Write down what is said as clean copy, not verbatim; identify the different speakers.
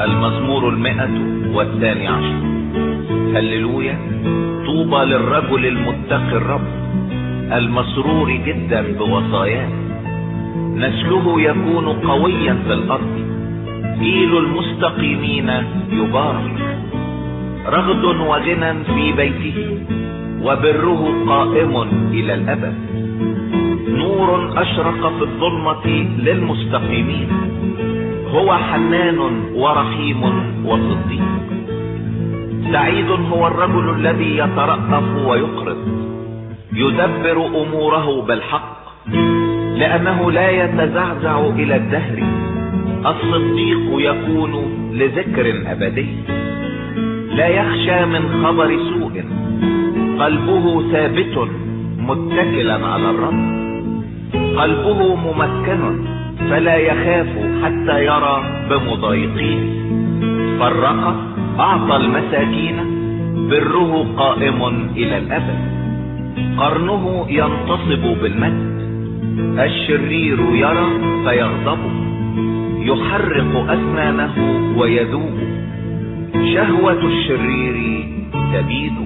Speaker 1: المزمور 112. هللويا. طوبى للرجل المتقي الرب المسرور جدا بوصاياه. نسله يكون قويا في الارض، جيل المستقيمين يبارك. رغد وغنى في بيته، وبره قائم الى الابد. نور اشرق في الظلمة للمستقيمين، هو حنان ورحيم وصديق. سعيد هو الرجل الذي يترأف ويقرض، يدبر اموره بالحق، لانه لا يتزعزع الى الدهر. الصديق يكون لذكر ابدي، لا يخشى من خبر سوء. قلبه ثابت متكلا على الرب، قلبه ممكن فلا يخاف حتى يرى بمضايقيه. فرق اعطى المساكين، بره قائم الى الابد. قرنه ينتصب بالمجد، الشرير يرى فيغضب، يحرق اسنانه ويذوب. شهوة الشرير تبيد،